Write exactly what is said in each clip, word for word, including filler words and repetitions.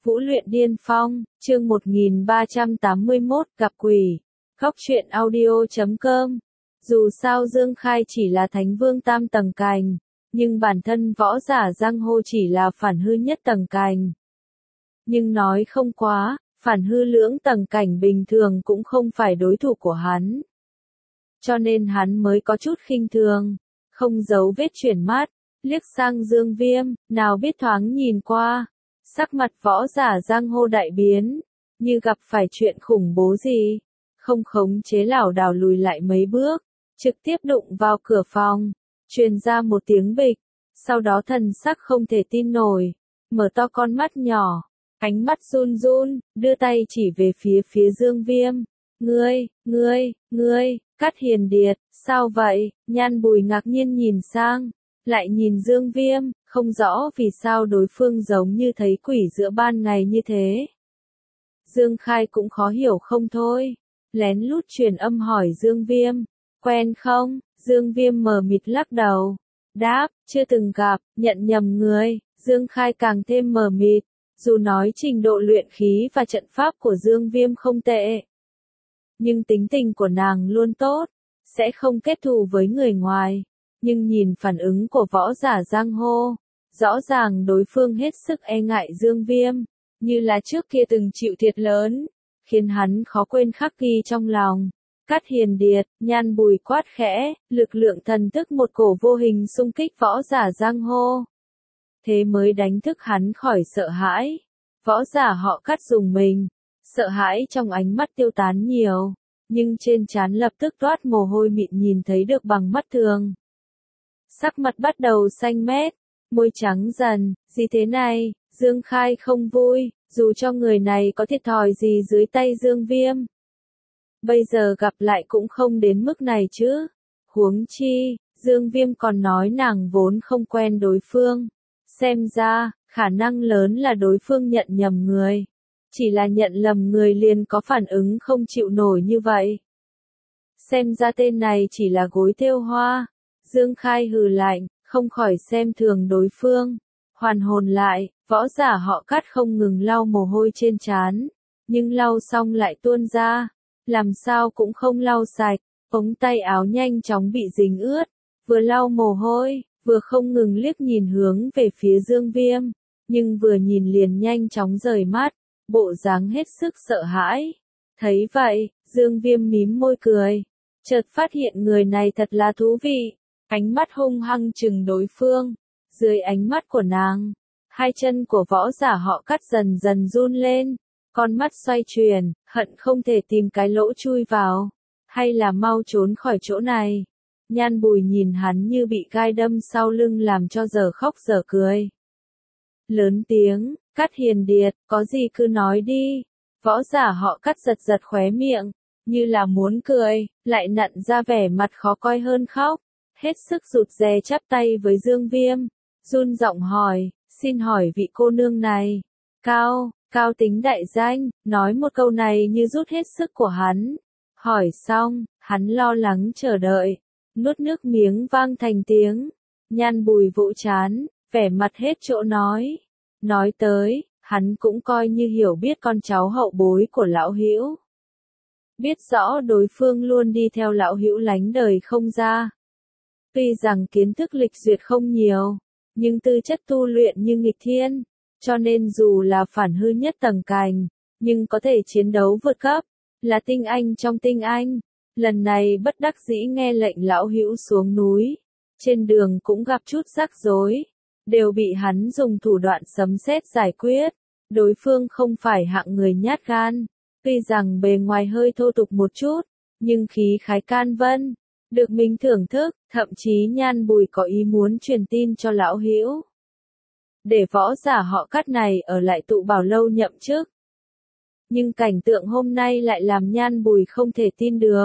Vũ luyện điên phong, chương một nghìn ba trăm tám mươi mốt, gặp quỷ. Góc truyện audio chấm com. Dù sao Dương Khai chỉ là thánh vương tam tầng cành, nhưng bản thân võ giả giang hồ chỉ là phản hư nhất tầng cành. Nhưng nói không quá, phản hư lưỡng tầng cảnh bình thường cũng không phải đối thủ của hắn. Cho nên hắn mới có chút khinh thường, không giấu vết chuyển mắt, liếc sang Dương Viêm, nào biết thoáng nhìn qua. Sắc mặt võ giả giang hồ đại biến, như gặp phải chuyện khủng bố gì, không khống chế lảo đảo lùi lại mấy bước, trực tiếp đụng vào cửa phòng, truyền ra một tiếng bịch, sau đó thần sắc không thể tin nổi, mở to con mắt nhỏ, ánh mắt run run, đưa tay chỉ về phía phía Dương Viêm, ngươi, ngươi, ngươi, Cát Hiền Điệt, sao vậy? Nhan Bùi ngạc nhiên nhìn sang, lại nhìn Dương Viêm, không rõ vì sao đối phương giống như thấy quỷ giữa ban ngày như thế. Dương Khai cũng khó hiểu không thôi, lén lút truyền âm hỏi Dương Viêm, quen không? Dương Viêm mờ mịt lắc đầu, đáp, chưa từng gặp, nhận nhầm người. Dương Khai càng thêm mờ mịt, dù nói trình độ luyện khí và trận pháp của Dương Viêm không tệ, nhưng tính tình của nàng luôn tốt, sẽ không kết thù với người ngoài. Nhưng nhìn phản ứng của võ giả giang hồ, rõ ràng đối phương hết sức e ngại Dương Viêm, như là trước kia từng chịu thiệt lớn, khiến hắn khó quên khắc ghi trong lòng. Cát Hiền Điệt, Nhan Bùi quát khẽ, lực lượng thần thức một cổ vô hình xung kích võ giả giang hồ. Thế mới đánh thức hắn khỏi sợ hãi. Võ giả họ Cát dùng mình, sợ hãi trong ánh mắt tiêu tán nhiều, nhưng trên trán lập tức toát mồ hôi mịn nhìn thấy được bằng mắt thường. Sắc mặt bắt đầu xanh mét, môi trắng dần, gì thế này? Dương Khai không vui, dù cho người này có thiệt thòi gì dưới tay Dương Viêm. Bây giờ gặp lại cũng không đến mức này chứ. Huống chi, Dương Viêm còn nói nàng vốn không quen đối phương. Xem ra, khả năng lớn là đối phương nhận nhầm người. Chỉ là nhận lầm người liền có phản ứng không chịu nổi như vậy. Xem ra tên này chỉ là gối thêu hoa. Dương Khai hừ lạnh, không khỏi xem thường đối phương. Hoàn hồn lại, võ giả họ Cát không ngừng lau mồ hôi trên trán, nhưng lau xong lại tuôn ra, làm sao cũng không lau sạch, ống tay áo nhanh chóng bị dính ướt, vừa lau mồ hôi, vừa không ngừng liếc nhìn hướng về phía Dương Viêm, nhưng vừa nhìn liền nhanh chóng rời mắt, bộ dáng hết sức sợ hãi. Thấy vậy, Dương Viêm mím môi cười, chợt phát hiện người này thật là thú vị. Ánh mắt hung hăng chừng đối phương, dưới ánh mắt của nàng, hai chân của võ giả họ Cát dần dần run lên, con mắt xoay chuyển, hận không thể tìm cái lỗ chui vào, hay là mau trốn khỏi chỗ này. Nhan Bùi nhìn hắn như bị gai đâm sau lưng làm cho giờ khóc giờ cười. Lớn tiếng, Cát Hiền Điệt, có gì cứ nói đi. Võ giả họ Cát giật giật khóe miệng, như là muốn cười, lại nặn ra vẻ mặt khó coi hơn khóc. Hết sức rụt rè chắp tay với Dương Viêm, run giọng hỏi, xin hỏi vị cô nương này, Cao, Cao tính đại danh, nói một câu này như rút hết sức của hắn. Hỏi xong, hắn lo lắng chờ đợi, nuốt nước miếng vang thành tiếng, Nhan Bùi vỗ chán, vẻ mặt hết chỗ nói. Nói tới, hắn cũng coi như hiểu biết con cháu hậu bối của lão Hữu. Biết rõ đối phương luôn đi theo lão Hữu lánh đời không ra. Tuy rằng kiến thức lịch duyệt không nhiều, nhưng tư chất tu luyện như nghịch thiên, cho nên dù là phản hư nhất tầng cành, nhưng có thể chiến đấu vượt cấp, là tinh anh trong tinh anh. Lần này bất đắc dĩ nghe lệnh lão Hữu xuống núi, trên đường cũng gặp chút rắc rối, đều bị hắn dùng thủ đoạn sấm sét giải quyết. Đối phương không phải hạng người nhát gan, tuy rằng bề ngoài hơi thô tục một chút, nhưng khí khái can vân, được mình thưởng thức, thậm chí Nhan Bùi có ý muốn truyền tin cho lão Hữu, để võ giả họ Cát này ở lại tụ bảo lâu nhậm chức. Nhưng cảnh tượng hôm nay lại làm Nhan Bùi không thể tin được.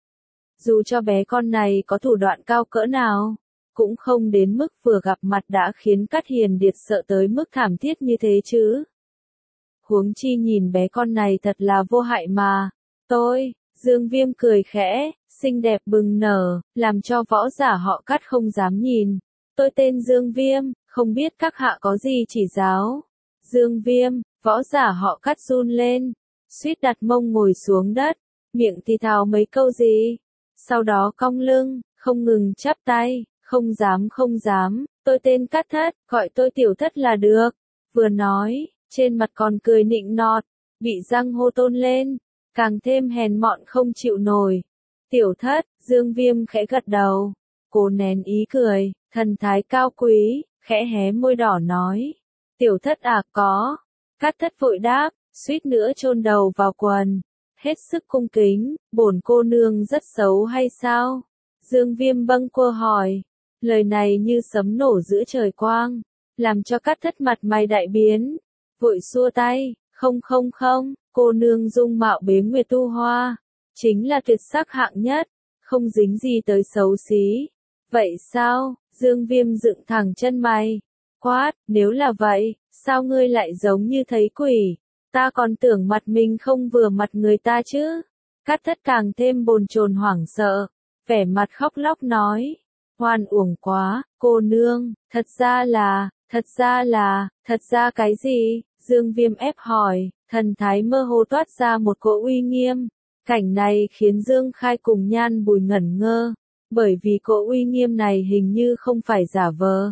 Dù cho bé con này có thủ đoạn cao cỡ nào, cũng không đến mức vừa gặp mặt đã khiến Cát Hiền Điệt sợ tới mức thảm thiết như thế chứ. Huống chi nhìn bé con này thật là vô hại mà. Tôi, Dương Viêm cười khẽ, xinh đẹp bừng nở, làm cho võ giả họ Cát không dám nhìn. Tôi tên Dương Viêm, không biết các hạ có gì chỉ giáo. Dương Viêm, võ giả họ Cát run lên, suýt đặt mông ngồi xuống đất, miệng thì thào mấy câu gì. Sau đó cong lưng, không ngừng chắp tay, không dám không dám, tôi tên Cát Thất, gọi tôi tiểu thất là được. Vừa nói, trên mặt còn cười nịnh nọt, bị răng hô tôn lên, càng thêm hèn mọn không chịu nổi. Tiểu thất, Dương Viêm khẽ gật đầu, cố nén ý cười, thần thái cao quý, khẽ hé môi đỏ nói. Tiểu thất à có. Cát Thất vội đáp, suýt nữa chôn đầu vào quần. Hết sức cung kính, bổn cô nương rất xấu hay sao? Dương Viêm bâng quơ hỏi. Lời này như sấm nổ giữa trời quang, làm cho Cát Thất mặt mày đại biến. Vội xua tay, không không không, cô nương dung mạo bế nguyệt tu hoa, chính là tuyệt sắc hạng nhất, không dính gì tới xấu xí. Vậy sao? Dương Viêm dựng thẳng chân mày. Quát, nếu là vậy, sao ngươi lại giống như thấy quỷ? Ta còn tưởng mặt mình không vừa mặt người ta chứ. Cát Thất càng thêm bồn chồn hoảng sợ, vẻ mặt khóc lóc nói. Hoan uổng quá, cô nương, thật ra là, thật ra là, thật ra cái gì? Dương Viêm ép hỏi, thần thái mơ hồ toát ra một cỗ uy nghiêm. Cảnh này khiến Dương Khai cùng Nhan Bùi ngẩn ngơ, bởi vì cỗ uy nghiêm này hình như không phải giả vờ,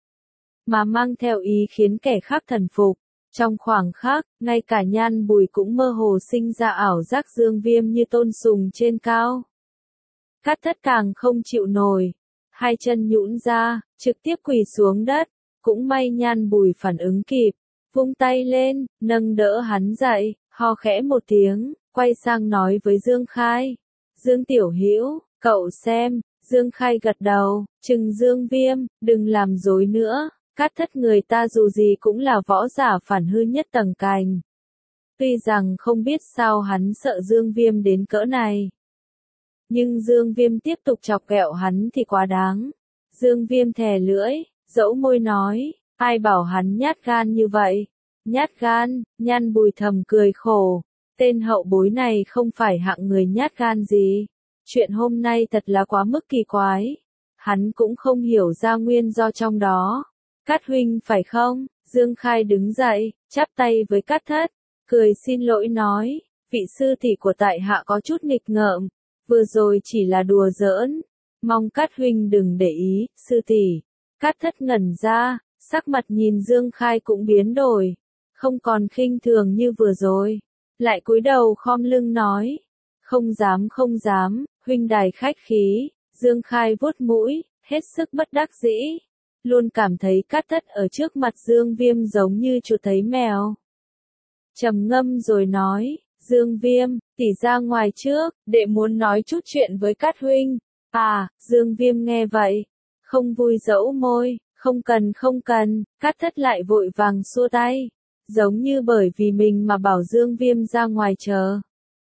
mà mang theo ý khiến kẻ khác thần phục. Trong khoảng khắc, ngay cả Nhan Bùi cũng mơ hồ sinh ra ảo giác Dương Viêm như tôn sùng trên cao. Cát Thất càng không chịu nổi, hai chân nhũn ra, trực tiếp quỳ xuống đất. Cũng may Nhan Bùi phản ứng kịp, vung tay lên, nâng đỡ hắn dậy, ho khẽ một tiếng, quay sang nói với Dương Khai. Dương Tiểu Hữu, cậu xem. Dương Khai gật đầu, trừng Dương Viêm, đừng làm dối nữa. Cát Thất người ta dù gì cũng là võ giả phản hư nhất tầng cành. Tuy rằng không biết sao hắn sợ Dương Viêm đến cỡ này, nhưng Dương Viêm tiếp tục chọc ghẹo hắn thì quá đáng. Dương Viêm thè lưỡi, dẫu môi nói, ai bảo hắn nhát gan như vậy? Nhát gan? Nhan Bùi thầm cười khổ, tên hậu bối này không phải hạng người nhát gan gì. Chuyện hôm nay thật là quá mức kỳ quái, hắn cũng không hiểu ra nguyên do trong đó. Cát huynh phải không? Dương Khai đứng dậy, chắp tay với Cát Thất, cười xin lỗi nói, vị sư tỷ của tại hạ có chút nghịch ngợm, vừa rồi chỉ là đùa giỡn, mong Cát huynh đừng để ý, sư tỷ. Cát Thất ngẩn ra, sắc mặt nhìn Dương Khai cũng biến đổi, không còn khinh thường như vừa rồi, lại cúi đầu khom lưng nói, không dám không dám, huynh đài khách khí. Dương Khai vuốt mũi, hết sức bất đắc dĩ, luôn cảm thấy Cát Thất ở trước mặt Dương Viêm giống như chuột thấy mèo. Trầm ngâm rồi nói, Dương Viêm, tỷ ra ngoài trước, đệ muốn nói chút chuyện với Cát huynh. À, Dương Viêm nghe vậy, không vui dẫu môi, không cần không cần. Cát Thất lại vội vàng xua tay, giống như bởi vì mình mà bảo Dương Viêm ra ngoài chờ.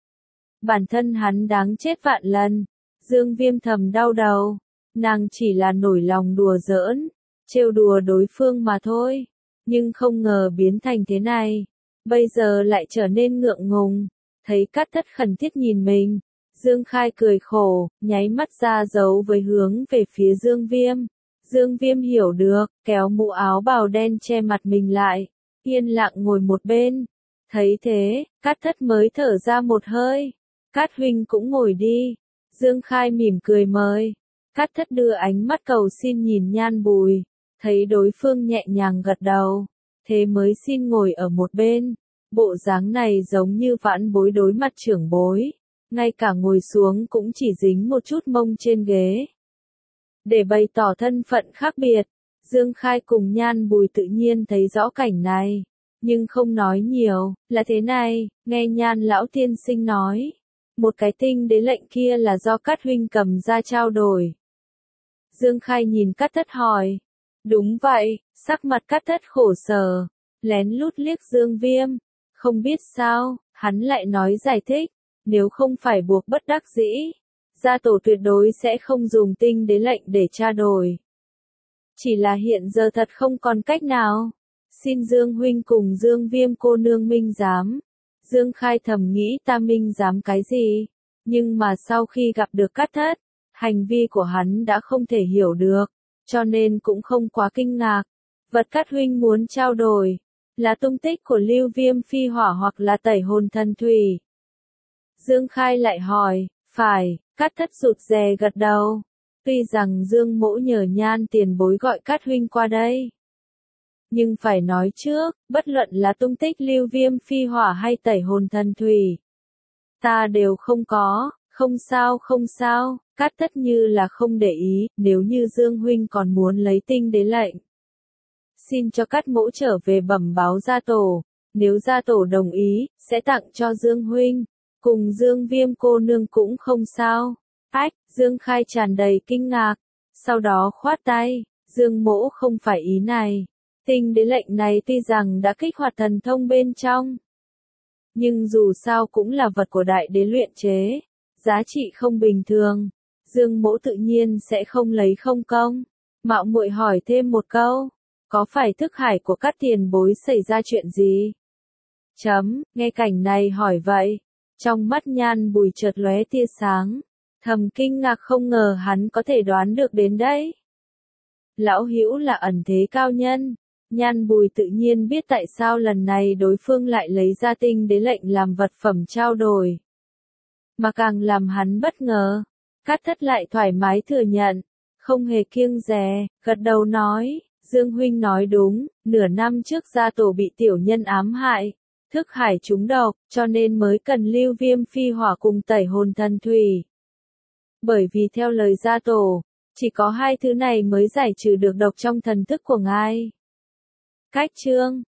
Bản thân hắn đáng chết vạn lần. Dương Viêm thầm đau đầu, nàng chỉ là nổi lòng đùa giỡn, trêu đùa đối phương mà thôi, nhưng không ngờ biến thành thế này, bây giờ lại trở nên ngượng ngùng. Thấy Cát Thất khẩn thiết nhìn mình, Dương Khai cười khổ, nháy mắt ra dấu với hướng về phía Dương Viêm. Dương Viêm hiểu được, kéo mũ áo bào đen che mặt mình lại, yên lặng ngồi một bên. Thấy thế, Cát Thất mới thở ra một hơi. Cát huynh cũng ngồi đi. Dương Khai mỉm cười mời. Cát Thất đưa ánh mắt cầu xin nhìn Nhan Bùi, thấy đối phương nhẹ nhàng gật đầu, thế mới xin ngồi ở một bên. Bộ dáng này giống như vãn bối đối mặt trưởng bối, ngay cả ngồi xuống cũng chỉ dính một chút mông trên ghế. Để bày tỏ thân phận khác biệt, Dương Khai cùng Nhan Bùi tự nhiên thấy rõ cảnh này, nhưng không nói nhiều. Là thế này, nghe Nhan lão tiên sinh nói, một cái tinh đế lệnh kia là do Cát huynh cầm ra trao đổi. Dương Khai nhìn Cát Thất hỏi. Đúng vậy. Sắc mặt Cát Thất khổ sở, lén lút liếc Dương Viêm. Không biết sao, hắn lại nói giải thích, nếu không phải buộc bất đắc dĩ, gia tổ tuyệt đối sẽ không dùng tinh đế lệnh để tra đổi. Chỉ là hiện giờ thật không còn cách nào. Xin Dương huynh cùng Dương Viêm cô nương minh giám. Dương Khai thầm nghĩ ta minh giám cái gì, nhưng mà sau khi gặp được Cát Thất, hành vi của hắn đã không thể hiểu được, cho nên cũng không quá kinh ngạc. Vật Cát huynh muốn trao đổi, Là tung tích của Lưu Viêm phi hỏa hoặc là tẩy hồn thần thủy? Dương Khai lại hỏi, phải, Cát Thất rụt rè gật đầu. Tuy rằng Dương Mỗ nhờ Nhan tiền bối gọi Cát huynh qua đây. Nhưng phải nói trước, bất luận là tung tích Lưu Viêm phi hỏa hay tẩy hồn thần thủy. Ta đều không có, không sao không sao, Cát Thất như là không để ý, nếu như Dương huynh còn muốn lấy tinh đế lệnh. Xin cho Cát Mỗ trở về bẩm báo gia tổ, nếu gia tổ đồng ý, sẽ tặng cho Dương huynh, cùng Dương Viêm cô nương cũng không sao. Ách, Dương Khai tràn đầy kinh ngạc, sau đó khoát tay, Dương Mỗ không phải ý này. Tinh đế lệnh này tuy rằng đã kích hoạt thần thông bên trong, nhưng dù sao cũng là vật của đại đế luyện chế, giá trị không bình thường, Dương Mỗ tự nhiên sẽ không lấy không công. Mạo muội hỏi thêm một câu, có phải thức hải của các tiền bối xảy ra chuyện gì? Chấm, nghe cảnh này hỏi vậy, trong mắt Nhan Bùi chợt lóe tia sáng, thầm kinh ngạc không ngờ hắn có thể đoán được đến đấy. Lão Hữu là ẩn thế cao nhân. Nhan Bùi tự nhiên biết tại sao lần này đối phương lại lấy ra tinh đế lệnh làm vật phẩm trao đổi. Mà càng làm hắn bất ngờ, Cát Thất lại thoải mái thừa nhận, không hề kiêng dè, gật đầu nói, Dương huynh nói đúng, nửa năm trước gia tổ bị tiểu nhân ám hại, thức hải trúng độc, cho nên mới cần Lưu Viêm phi hỏa cùng tẩy hồn thần thủy. Bởi vì theo lời gia tổ, chỉ có hai thứ này mới giải trừ được độc trong thần thức của ngài. Cách chương